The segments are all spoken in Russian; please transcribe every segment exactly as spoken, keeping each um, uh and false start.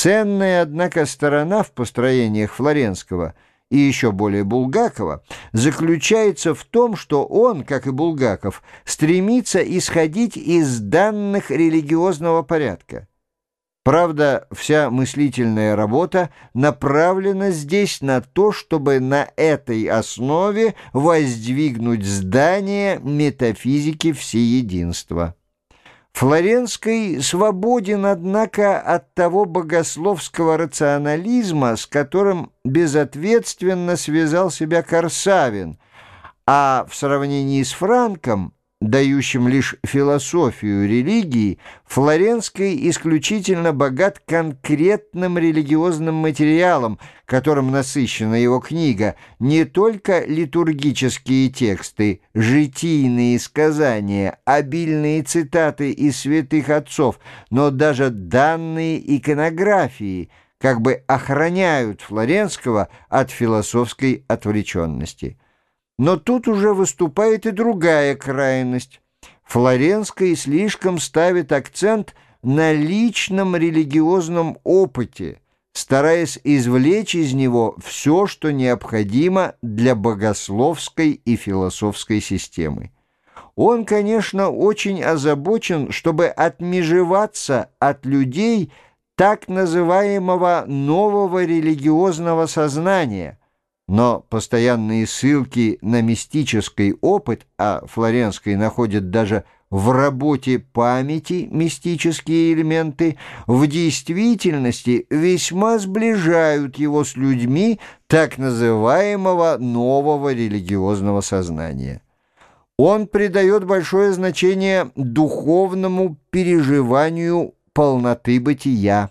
Ценная, однако, сторона в построениях Флоренского и еще более Булгакова заключается в том, что он, как и Булгаков, стремится исходить из данных религиозного порядка. Правда, вся мыслительная работа направлена здесь на то, чтобы на этой основе воздвигнуть здание метафизики всеединства. Флоренский свободен, однако, от того богословского рационализма, с которым безответственно связал себя Корсавин, а в сравнении с Франком, дающим лишь философию религии, Флоренский исключительно богат конкретным религиозным материалом, которым насыщена его книга, не только литургические тексты, житийные сказания, обильные цитаты из святых отцов, но даже данные иконографии как бы охраняют Флоренского от философской отвлеченности. Но тут уже выступает и другая крайность. Флоренский слишком ставит акцент на личном религиозном опыте, стараясь извлечь из него все, что необходимо для богословской и философской системы. Он, конечно, очень озабочен, чтобы отмежеваться от людей так называемого нового религиозного сознания, но постоянные ссылки на мистический опыт, а Флоренский находит даже в работе памяти мистические элементы, в действительности весьма сближают его с людьми так называемого нового религиозного сознания. Он придает большое значение духовному переживанию полноты бытия,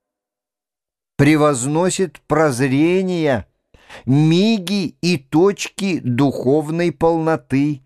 превозносит прозрения, миги и точки духовной полноты,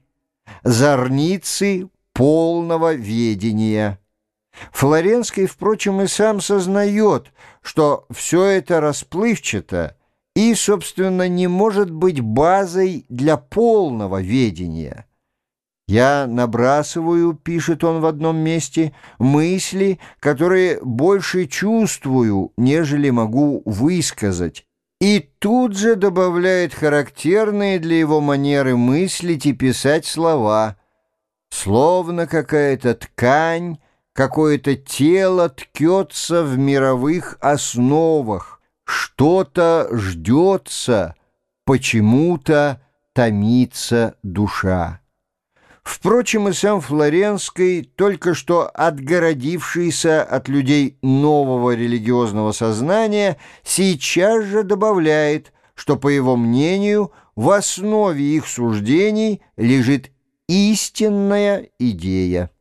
зорницы полного ведения. Флоренский, впрочем, и сам сознает, что все это расплывчато и, собственно, не может быть базой для полного ведения. «Я набрасываю, — пишет он в одном месте, — мысли, которые больше чувствую, нежели могу высказать». И тут же добавляет характерные для его манеры мыслить и писать слова, словно какая-то ткань, какое-то тело ткется в мировых основах, что-то ждется, почему-то томится душа. Впрочем, и сам Флоренский, только что отгородившийся от людей нового религиозного сознания, сейчас же добавляет, что, по его мнению, в основе их суждений лежит истинная идея.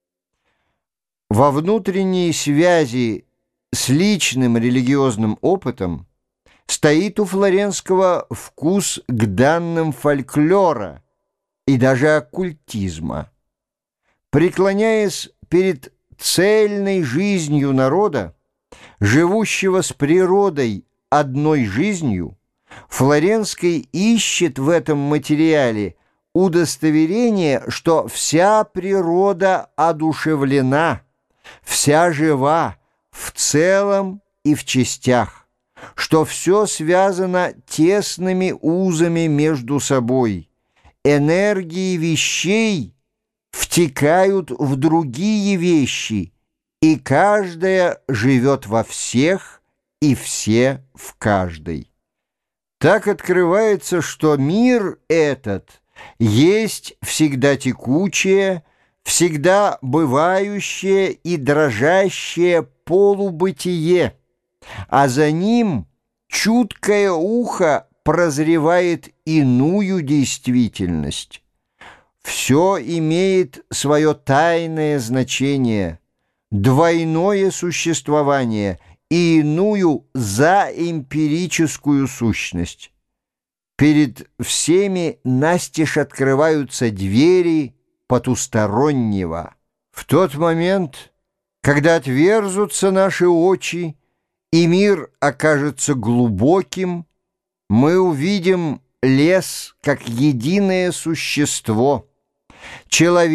Во внутренней связи с личным религиозным опытом стоит у Флоренского вкус к данным фольклора и даже оккультизма. Преклоняясь перед цельной жизнью народа, живущего с природой одной жизнью, Флоренский ищет в этом материале удостоверение, что вся природа одушевлена, вся жива в целом и в частях, что все связано тесными узами между собой. Энергии вещей втекают в другие вещи, и каждая живет во всех, и все в каждой. Так открывается, что мир этот есть всегда текучее, всегда бывающее и дрожащее полубытие, а за ним чуткое ухо прозревает иную действительность. Все имеет свое тайное значение, двойное существование и иную заэмпирическую сущность. Перед всеми настежь открываются двери потустороннего. В тот момент, когда отверзутся наши очи, и мир окажется глубоким, мы увидим лес как единое существо,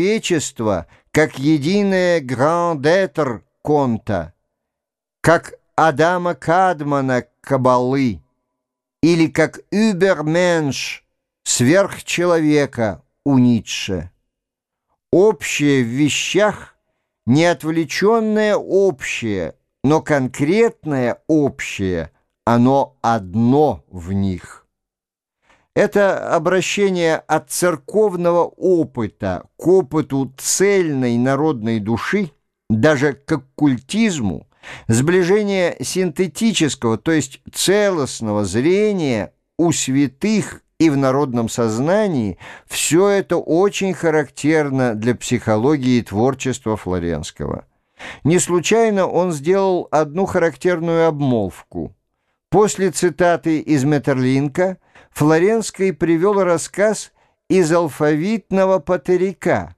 человечество как единое гранд-этр конта, как Адама Кадмана Кабалы или как Übermensch, сверхчеловека у Ницше. Общее в вещах — не отвлеченное общее, но конкретное общее, оно одно в них. Это обращение от церковного опыта к опыту цельной народной души, даже к оккультизму, сближение синтетического, то есть целостного зрения у святых и в народном сознании, все это очень характерно для психологии творчества Флоренского. Не случайно он сделал одну характерную обмолвку. После цитаты из Метерлинка Флоренский привел рассказ из алфавитного патерика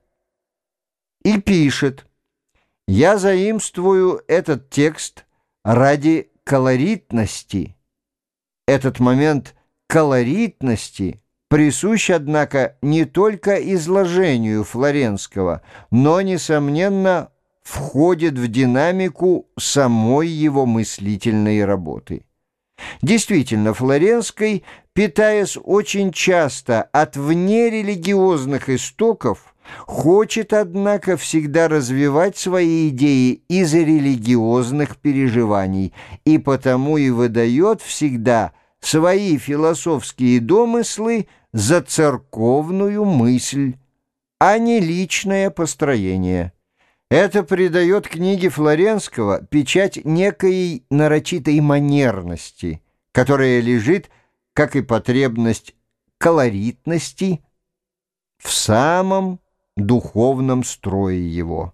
и пишет: «Я заимствую этот текст ради колоритности». Этот момент колоритности присущ, однако, не только изложению Флоренского, но, несомненно, входит в динамику самой его мыслительной работы. Действительно, Флоренский, питаясь очень часто от внерелигиозных истоков, хочет, однако, всегда развивать свои идеи из религиозных переживаний, и потому и выдает всегда свои философские домыслы за церковную мысль, а не личное построение. Это придает книге Флоренского печать некой нарочитой манерности, которая лежит, как и потребность колоритности, в самом духовном строе его.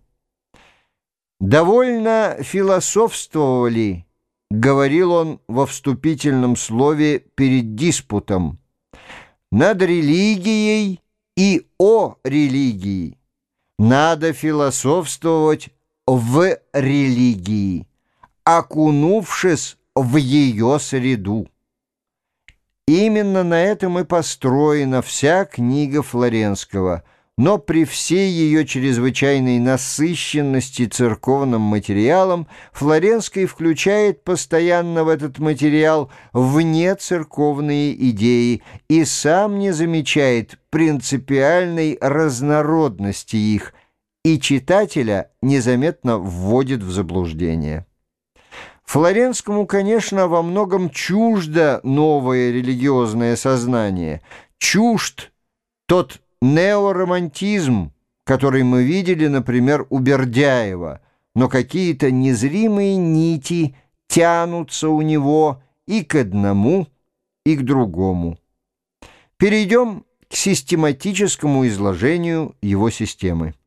«Довольно философствовали», — говорил он во вступительном слове перед диспутом, «над религией и о религии. Надо философствовать в религии, окунувшись в ее среду». Именно на этом и построена вся книга Флоренского, но при всей ее чрезвычайной насыщенности церковным материалом Флоренский включает постоянно в этот материал внецерковные идеи и сам не замечает принципиальной разнородности их, и читателя незаметно вводит в заблуждение. Флоренскому, конечно, во многом чуждо новое религиозное сознание, чужд тот неоромантизм, который мы видели, например, у Бердяева, но какие-то незримые нити тянутся у него и к одному, и к другому. Перейдем к систематическому изложению его системы.